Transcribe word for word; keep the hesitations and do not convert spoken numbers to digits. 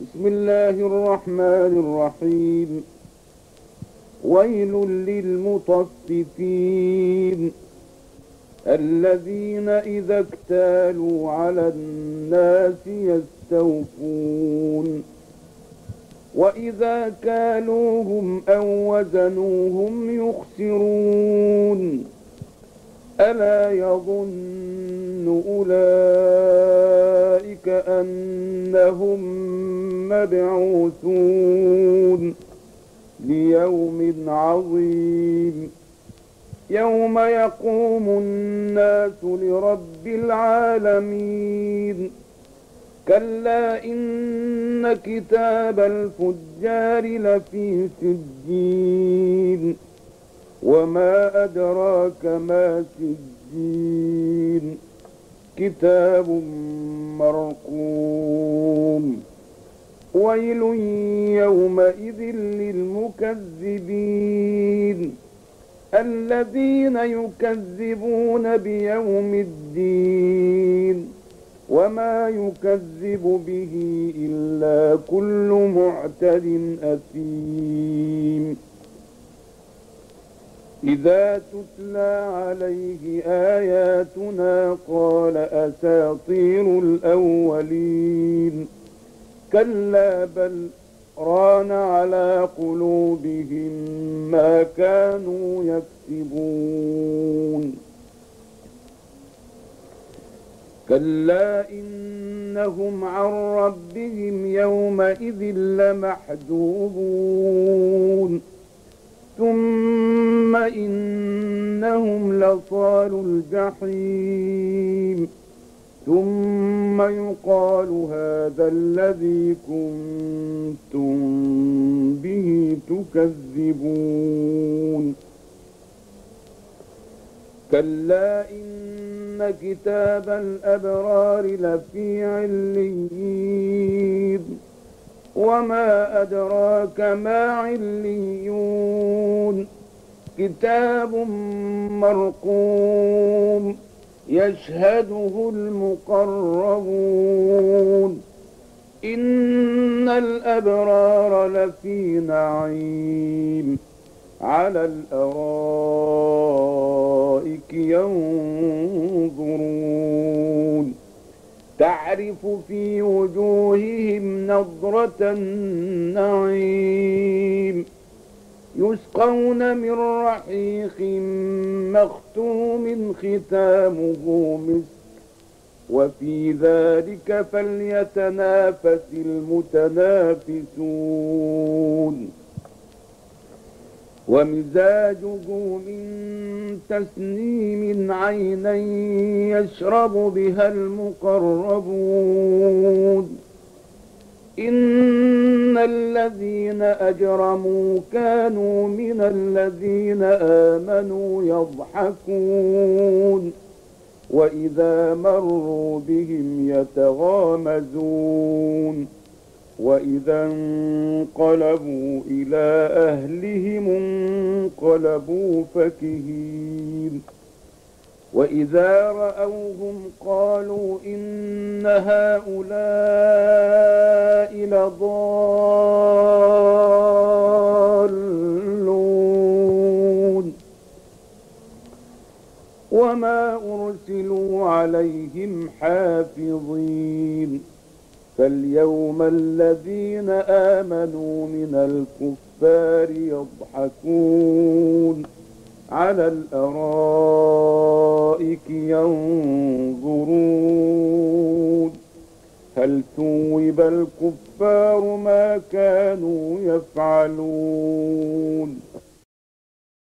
بسم الله الرحمن الرحيم. ويل للمطففين الذين إذا اكتالوا على الناس يستوفون وإذا كالوهم أو وزنوهم يخسرون ألا يظن أولئك أنهم مبعوثون ليوم عظيم يوم يقوم الناس لرب العالمين. كلا إن كتاب الفجار لفي سجين وما أدراك ما سجين كتاب مرقوم. ويل يومئذ للمكذبين الذين يكذبون بيوم الدين وما يكذب به إلا كل معتد أثيم. إذا تتلى عليه آياتنا قال أساطير الأولين كلا بل ران على قلوبهم ما كانوا يكسبون. كلا إنهم عن ربهم يومئذ لمحجوبون ثم إنهم لصالو الجحيم ثم يقال هذا الذي كنتم به تكذبون. كلا إن كتاب الأبرار لفي عليين وما أدراك ما عليون كتاب مرقوم يشهده المقربون. إن الأبرار لفي نعيم على الأرائك ينظرون تعرف في وجوههم نضرة النعيم يسقون من رحيق مختوم ختامه مسك وفي ذلك فليتنافس المتنافسون. ومزاجه من تسنيم عينا يشرب بها المقربون. إن الذين أجرموا كانوا من الذين آمنوا يضحكون وإذا مروا بهم يتغامزون وإذا انقلبوا إلى أهلهم انقلبوا فكهين وإذا رأوهم قالوا إن هؤلاء لضالون وما أرسلوا عليهم حافظين. فاليوم الذين آمنوا من الكفار يضحكون على الأرائك ينظرون هل ثوب الكفار ما كانوا يفعلون.